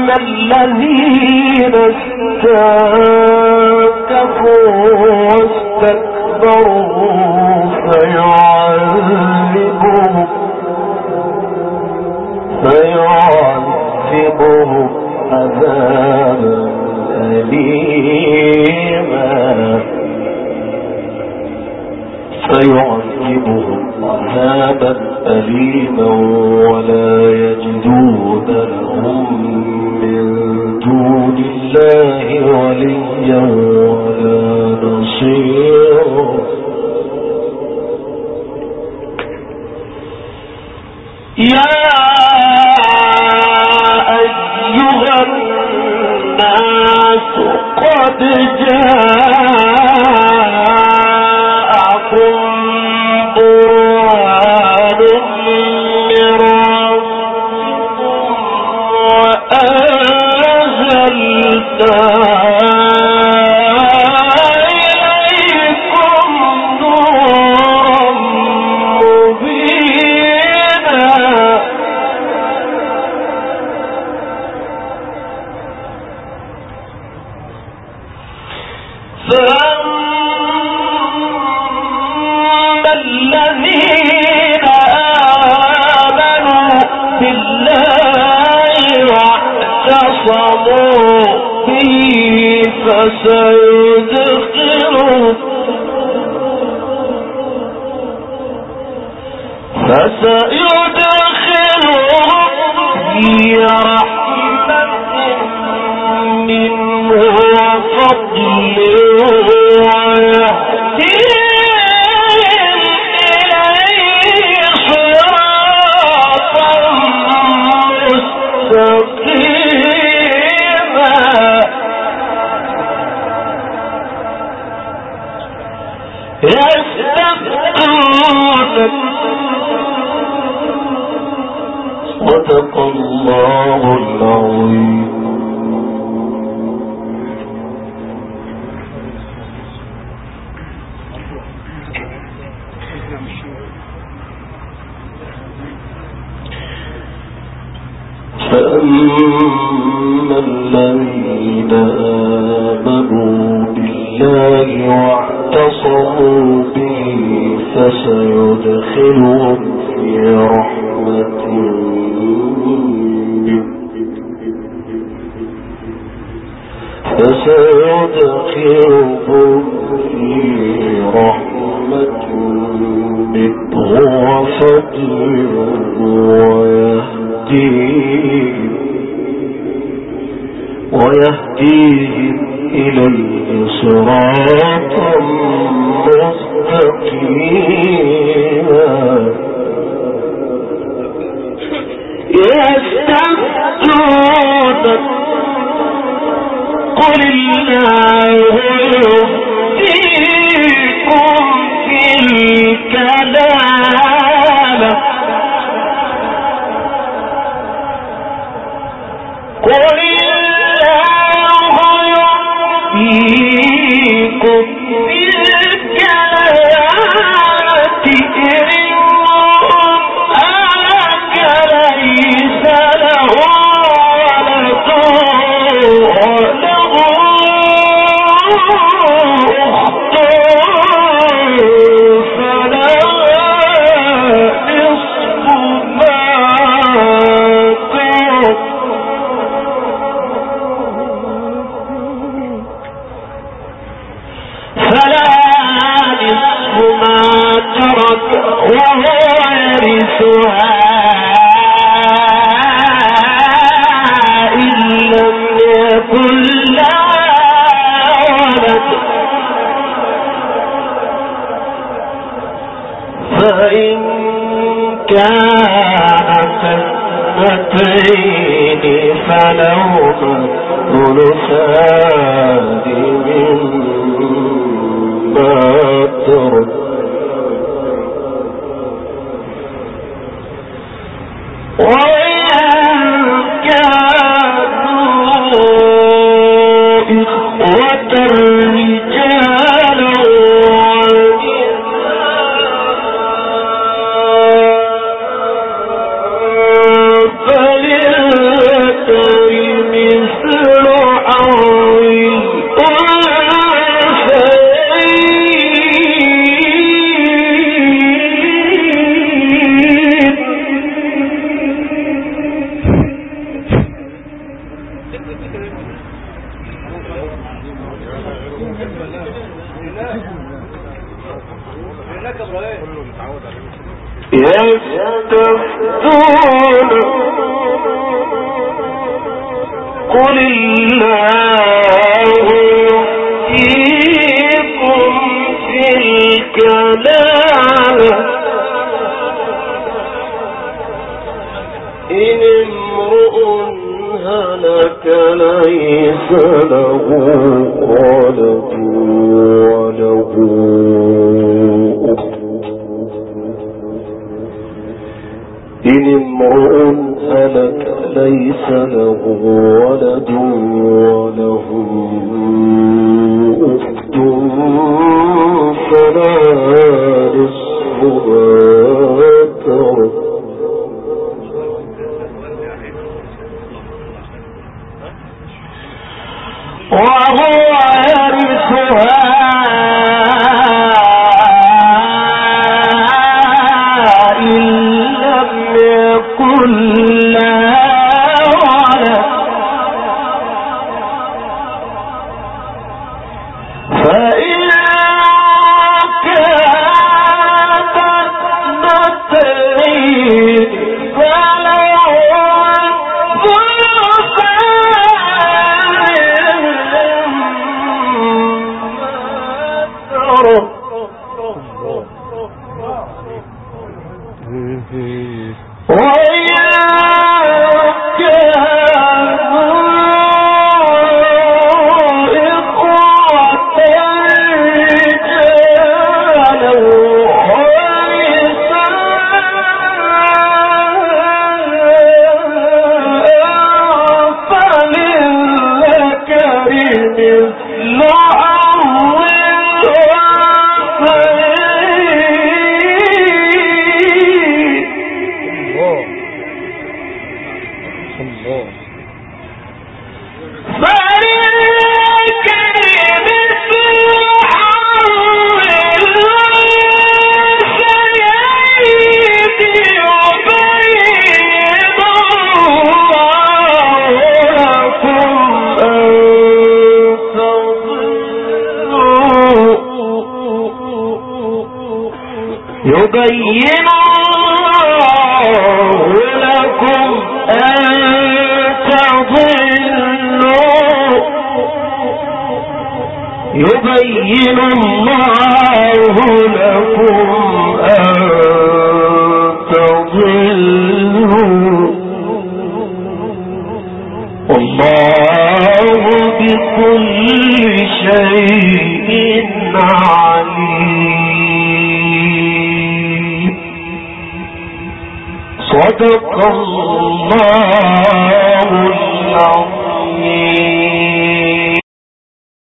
الذين استكبروا واستكبروا فيعذبهم عذابا أليما ولا يجدون لهم من دون الله وليا ولا نصيرا. يا أيها الناس قد جاءكم برهان من ربكم وأنزلنا إليكم نورا مبينا. فأما الذين آمنوا بالله واعتصموا به فسيدخلهم في رحمة منه وفضل ويهديهم إليه صراطا مستقيما. يستفتونك صدق الله العظيم. فأما الذين آمنوا بالله واعتصموا به فسيدخلهم في رحمة منه وفضل ويهديهم إليه صراطا مستقيما. يستفتونك قل الله يفتيكم في الكلالة قل الله يفتيكم في الكلالة إن هلك ليس له ولد وله أخت فلها نصف ما ترك وهو يرثها إن لم يكن لها ولد فإن كانت اثنتين فلهما ثلثان مما ترك وإن كانوا إخوة رجالا ونساء فللذكر مثل يستفتون قل الله يفتيكم في الكلالة إن امرؤ هلك ليس له ولد وله أخت إن امرؤ هلك ليس له ولد وله أخت فلا نصف ما ترك وهو يرثها إن لم يكن لها ولد فإن كانت اثنتين يبين الله لكم أن تضلوا يبين الله لكم أن تضلوا والله بكل شيء عليم. صدق الله العظيم.